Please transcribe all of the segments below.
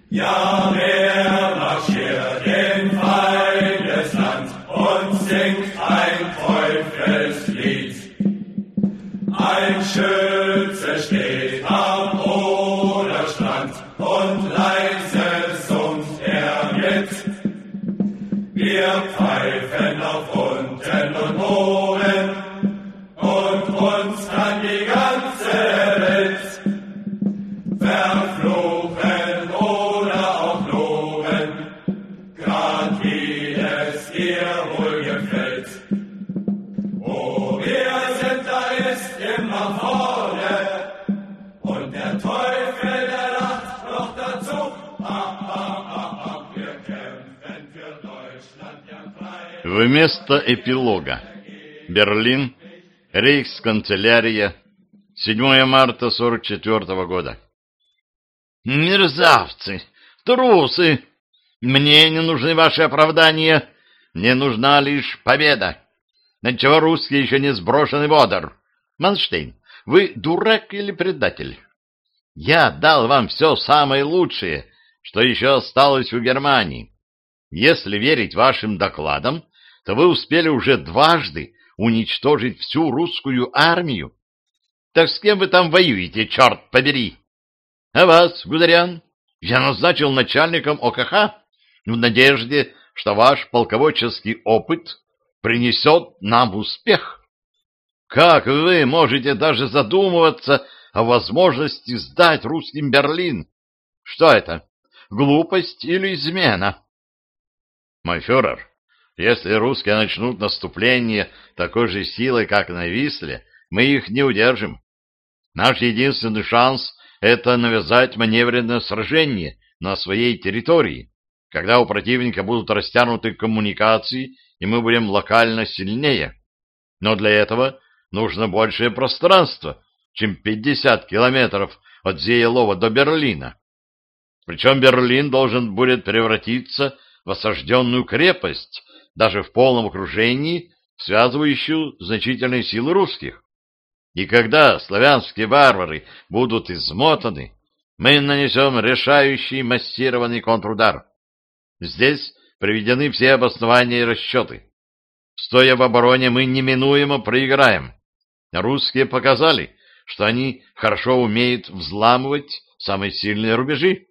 Ja, wer marschiert im Feindesland und singt ein Teufelslied? Ein Schütze steht am Oderstrand und leise summt er mit. Wir pfeifen auf unten und oben und uns kann die ganze Welt verfluchen oder auch loben, grad wie es ihr wohl gefällt. Wo wir sind, da ist immer vorne und der Teufel, der lacht noch dazu. Wir kämpfen für Deutschland, ja frei. Вместо эпилога. Берлин. Рейхсканцелярия. 7 марта 44 года. Мерзавцы! Трусы! Мне не нужны ваши оправдания. Мне нужна лишь победа. Отчего русские еще не сброшены в одер? Манштейн, вы дурак или предатель? Я дал вам все самое лучшее, что еще осталось у Германии. Если верить вашим докладам, то вы успели уже дважды уничтожить всю русскую армию. Так с кем вы там воюете, черт побери? А вас, Гудериан, я назначил начальником ОКХ в надежде, что ваш полководческий опыт принесет нам успех. Как вы можете даже задумываться о возможности сдать русским Берлин? Что это, глупость или измена? Мой фюрер, если русские начнут наступление такой же силой, как на Висле, мы их не удержим. Наш единственный шанс — это навязать маневренное сражение на своей территории, когда у противника будут растянуты коммуникации, и мы будем локально сильнее. Но для этого нужно большее пространство, чем 50 километров от Зеелова до Берлина. Причем Берлин должен будет превратиться в осажденную крепость, даже в полном окружении, связывающую значительные силы русских. И когда славянские варвары будут измотаны, мы нанесем решающий массированный контрудар. Здесь приведены все обоснования и расчеты. Стоя в обороне, мы неминуемо проиграем. Русские показали, что они хорошо умеют взламывать самые сильные рубежи.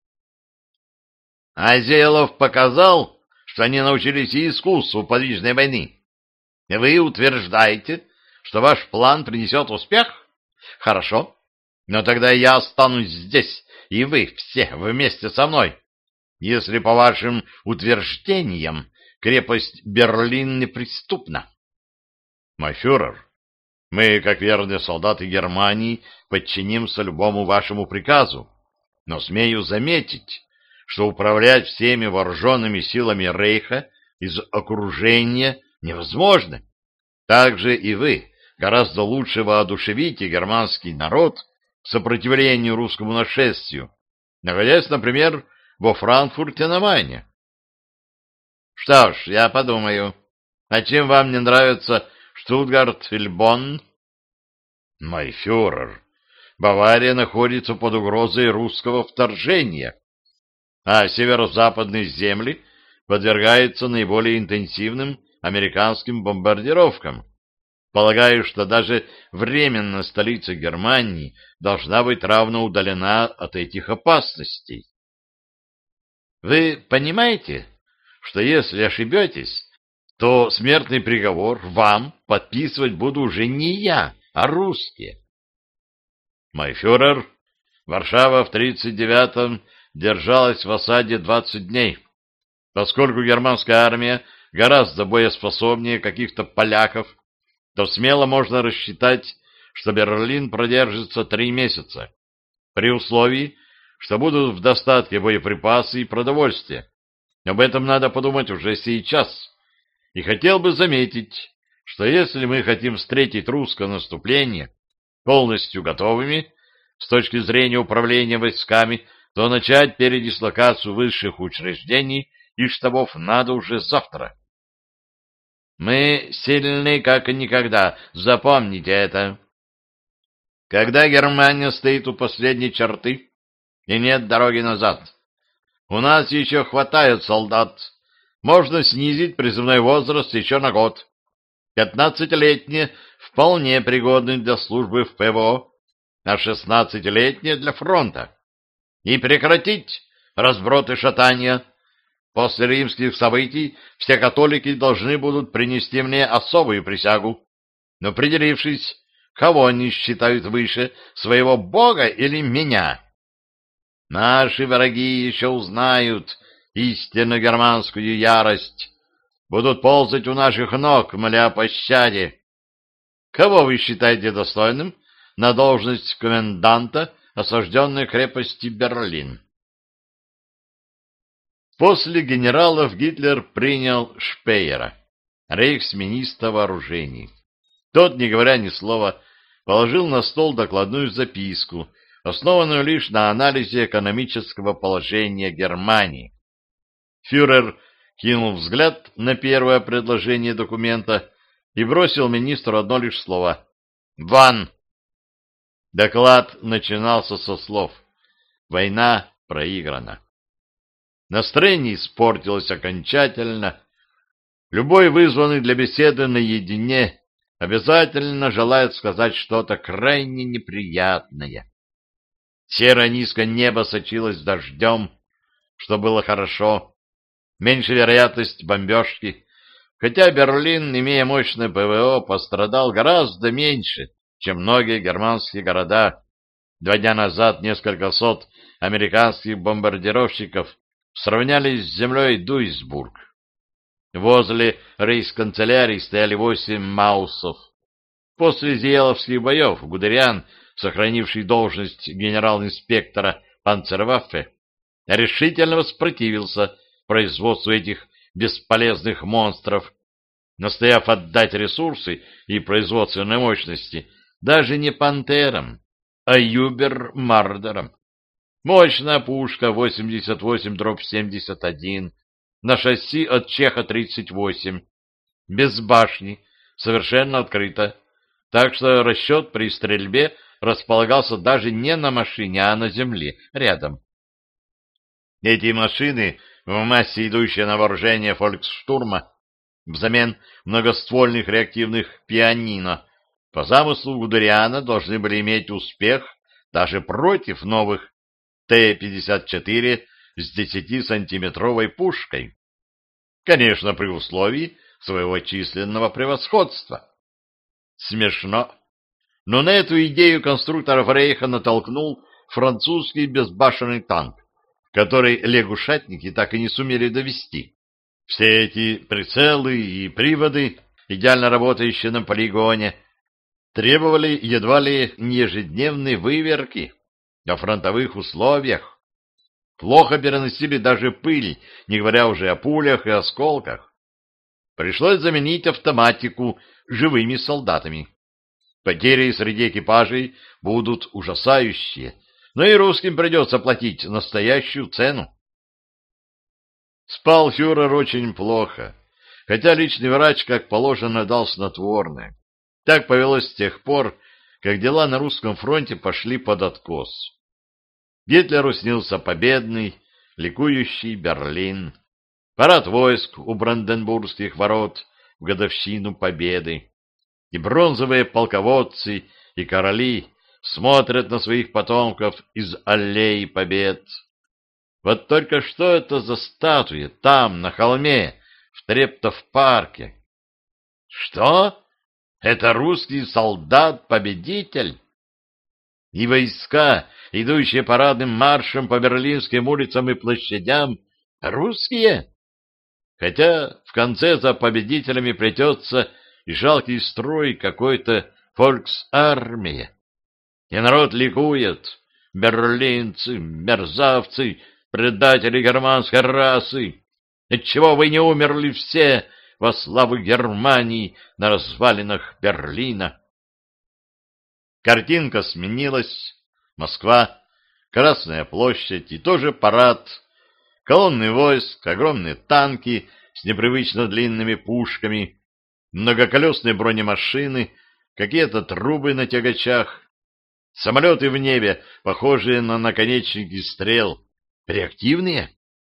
А Зеелов показал, что они научились и искусству подвижной войны. Вы утверждаете, что ваш план принесет успех? Хорошо, но тогда я останусь здесь, и вы все вместе со мной. Если по вашим утверждениям крепость Берлин неприступна. Мой фюрер, мы, как верные солдаты Германии, подчинимся любому вашему приказу, но смею заметить, что управлять всеми вооруженными силами Рейха из окружения невозможно. Также и вы гораздо лучше воодушевите германский народ к сопротивлению русскому нашествию, находясь, например, во Франкфурте на Майне. Что ж, я подумаю. А чем вам не нравится Штутгарт или Бонн? Мой фюрер, Бавария находится под угрозой русского вторжения, а северо-западные земли подвергаются наиболее интенсивным американским бомбардировкам. Полагаю, что даже временно столица Германии должна быть равно удалена от этих опасностей. Вы понимаете, что если ошибетесь, то смертный приговор вам подписывать буду уже не я, а русские? Мой фюрер, Варшава в 1939-м держалась в осаде 20 дней, поскольку германская армия гораздо боеспособнее каких-то поляков, то смело можно рассчитать, что Берлин продержится 3 месяца, при условии, что будут в достатке боеприпасы и продовольствия. Об этом надо подумать уже сейчас. И хотел бы заметить, что если мы хотим встретить русское наступление полностью готовыми с точки зрения управления войсками, то начать передислокацию высших учреждений и штабов надо уже завтра. Мы сильны как никогда, запомните это. Когда Германия стоит у последней черты и нет дороги назад, У нас еще хватает солдат. Можно снизить призывной возраст еще на год. 15-летние вполне пригодны для службы в ПВО, а 16-летние для фронта. И прекратить разброд и шатания. После римских событий все католики должны будут принести мне особую присягу, но определившись, кого они считают выше, своего бога или меня. Наши враги еще узнают истинно германскую ярость, будут ползать у наших ног, моля о пощаде. Кого вы считаете достойным на должность коменданта осажденной крепости Берлин? После генералов Гитлер принял Шпеера, рейхсминистра вооружений. Тот, не говоря ни слова, положил на стол докладную записку, основанную лишь на анализе экономического положения Германии. Фюрер кинул взгляд на первое предложение документа и бросил министру одно лишь слово: «Ван!». Доклад начинался со слов: «Война проиграна». Настроение испортилось окончательно. Любой, вызванный для беседы наедине, обязательно желает сказать что-то крайне неприятное. Серо-низкое небо сочилось дождем, что было хорошо. Меньше вероятность бомбежки, хотя Берлин, имея мощное ПВО, пострадал гораздо меньше, чем многие германские города. 2 дня назад несколько сот американских бомбардировщиков сравнялись с землей Дуйсбург. Возле рейхсканцелярии стояли 8 маусов. После зиеловских боев Гудериан, сохранивший должность генерал-инспектора Панцерваффе, решительно воспротивился производству этих бесполезных монстров, настояв отдать ресурсы и производственные мощности даже не пантерам, а юбермардерам. Мощная пушка 88-71 на шасси от Чеха-38, без башни, совершенно открыто, так что расчет при стрельбе располагался даже не на машине, а на земле, рядом. Эти машины, в массе идущие на вооружение фольксштурма, взамен многоствольных реактивных пианино, по замыслу Гудериана должны были иметь успех даже против новых Т-54 с 10-сантиметровой пушкой. Конечно, при условии своего численного превосходства. Смешно. Но на эту идею конструкторов Рейха натолкнул французский безбашенный танк, который лягушатники так и не сумели довести. Все эти прицелы и приводы, идеально работающие на полигоне, требовали едва ли не ежедневной выверки о фронтовых условиях. Плохо переносили даже пыль, не говоря уже о пулях и осколках. Пришлось заменить автоматику живыми солдатами. Потери среди экипажей будут ужасающие, но и русским придется платить настоящую цену. Спал фюрер очень плохо, хотя личный врач, как положено, дал снотворное. Так повелось с тех пор, как дела на русском фронте пошли под откос. Гитлеру снился победный, ликующий Берлин, парад войск у Бранденбургских ворот в годовщину победы, и бронзовые полководцы и короли смотрят на своих потомков из аллеи побед. Вот только что это за статуя там, на холме, в Трептов-парке? Что? Это русский солдат-победитель? И войска, идущие парадным маршем по берлинским улицам и площадям, русские? Хотя в конце за победителями плетется и жалкий строй какой-то фольксармии. И народ ликует: берлинцы, мерзавцы, предатели германской расы! Отчего вы не умерли все во славу Германии на развалинах Берлина? Картинка сменилась. Москва, Красная площадь и тоже парад. Колонны войск, огромные танки с непривычно длинными пушками, многоколесные бронемашины, какие-то трубы на тягачах, самолеты в небе, похожие на наконечники стрел, реактивные,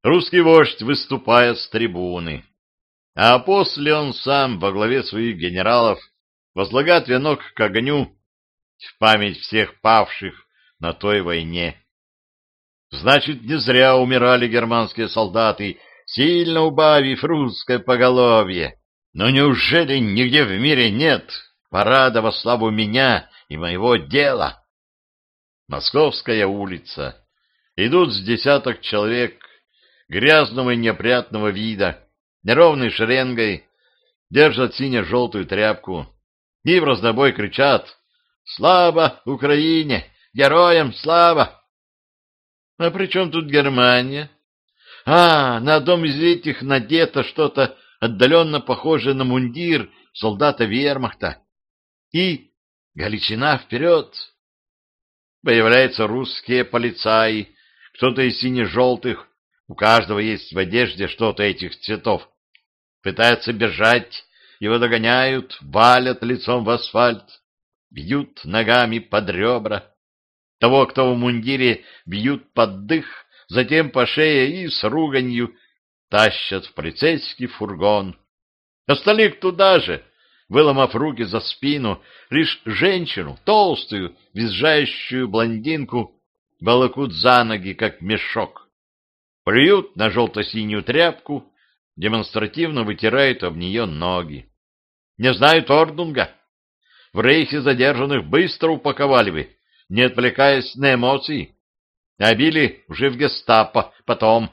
русский вождь, выступая с трибуны. А после он сам во главе своих генералов возлагает венок к огню в память всех павших на той войне. Значит, не зря умирали германские солдаты, сильно убавив русское поголовье. Но неужели нигде в мире нет парада во славу меня и моего дела? Московская улица. Идут с десяток человек, грязного и неопрятного вида, неровной шеренгой, держат сине-желтую тряпку и в разнобой кричат: «Слава Украине! Героям слава!» А при чем тут Германия? На одном из этих надето что-то отдаленно похожее на мундир солдата вермахта. И Галичина вперед! Появляются русские полицаи, кто-то из сине-желтых, у каждого есть в одежде что-то этих цветов. Пытаются бежать, его догоняют, валят лицом в асфальт, бьют ногами под ребра. Того, кто в мундире, бьют под дых, затем по шее и с руганью тащат в полицейский фургон. Остальных туда же, выломав руки за спину, лишь женщину, толстую, визжающую блондинку, волокут за ноги, как мешок. Плюют на желто-синюю тряпку, демонстративно вытирают об нее ноги. Не знают Ордунга. В рейхе задержанных быстро упаковали бы, не отвлекаясь на эмоции, а били уже в гестапо потом.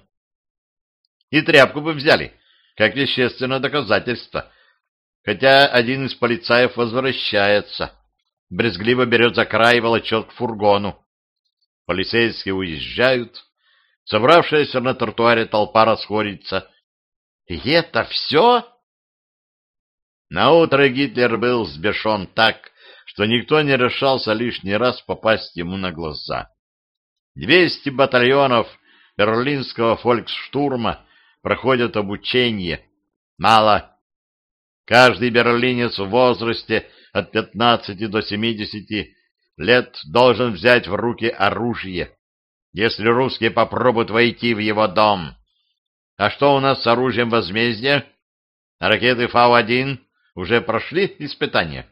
И тряпку бы взяли, как вещественное доказательство. Хотя один из полицаев возвращается, брезгливо берет за край и волочет к фургону. Полицейские уезжают, собравшаяся на тротуаре толпа расходится. И это все? Наутро Гитлер был взбешен так, что никто не решался лишний раз попасть ему на глаза. 200 батальонов берлинского фольксштурма проходят обучение. Мало. Каждый берлинец в возрасте от 15 до 70 лет должен взять в руки оружие, если русские попробуют войти в его дом. А что у нас с оружием возмездия? Ракеты Фау-1 уже прошли испытания.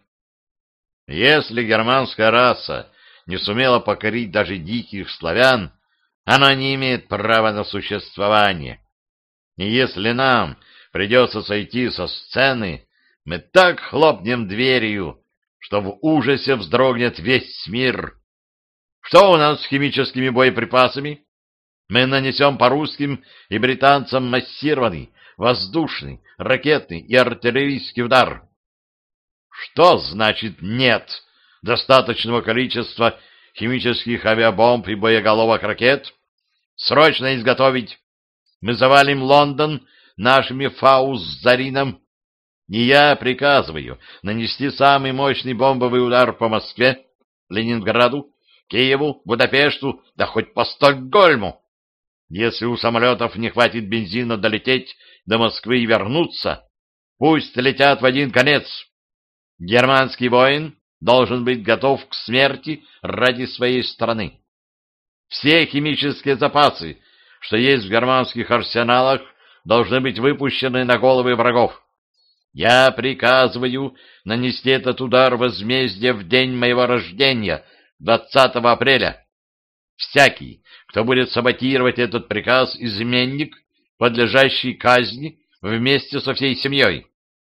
Если германская раса не сумела покорить даже диких славян, она не имеет права на существование. И если нам придется сойти со сцены, мы так хлопнем дверью, что в ужасе вздрогнет весь мир. Что у нас с химическими боеприпасами? Мы нанесем по русским и британцам массированный, воздушный, ракетный и артиллерийский удар. Что значит нет достаточного количества химических авиабомб и боеголовок ракет? Срочно изготовить. Мы завалим Лондон нашими Фау с Зарином. И я приказываю нанести самый мощный бомбовый удар по Москве, Ленинграду, Киеву, Будапешту, да хоть по Стокгольму. Если у самолетов не хватит бензина долететь до Москвы и вернуться, пусть летят в один конец. Германский воин должен быть готов к смерти ради своей страны. Все химические запасы, что есть в германских арсеналах, должны быть выпущены на головы врагов. Я приказываю нанести этот удар возмездия в день моего рождения, 20 апреля. Всякий, кто будет саботировать этот приказ, изменник, подлежащий казни вместе со всей семьей.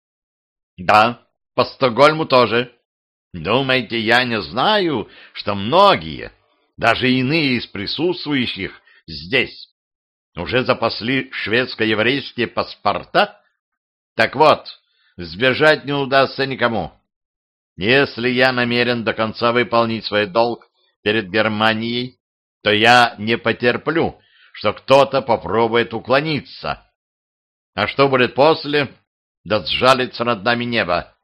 Да, по Стокгольму тоже. Думаете, я не знаю, что многие, даже иные из присутствующих здесь, уже запасли шведско-еврейские паспорта? Так вот, сбежать не удастся никому. Если я намерен до конца выполнить свой долг перед Германией, то я не потерплю, что кто-то попробует уклониться. А что будет после? Да сжалится над нами небо.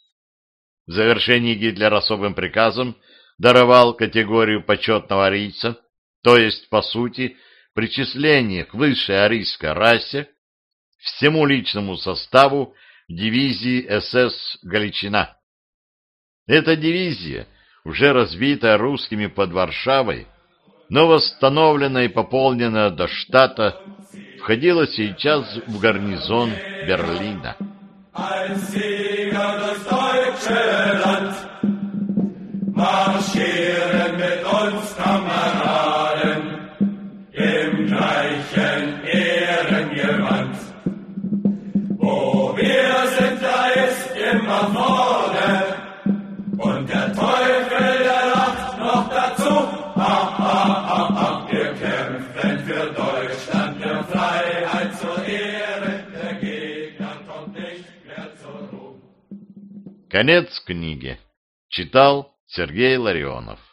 В завершении Гитлер особым приказом даровал категорию почетного арийца, то есть, по сути, причисление к высшей арийской расе, всему личному составу дивизии СС «Галичина». Эта дивизия, уже разбитая русскими под Варшавой, но восстановленная и пополненная до штата, в входила сейчас в гарнизон Берлина. Als Sieger durchs deutsche Land marschieren mit uns Kameraden im gleichen Ehrengewand. Wo wir sind, da ist immer vorne und der Teufel, der lacht noch dazu. Ha, ha, ha, ha, wir kämpfen für Deutschland, für Freiheit zur Ehre, der Gegner kommt nicht mehr zur Ruhe. Конец книги. Читал Сергей Ларионов.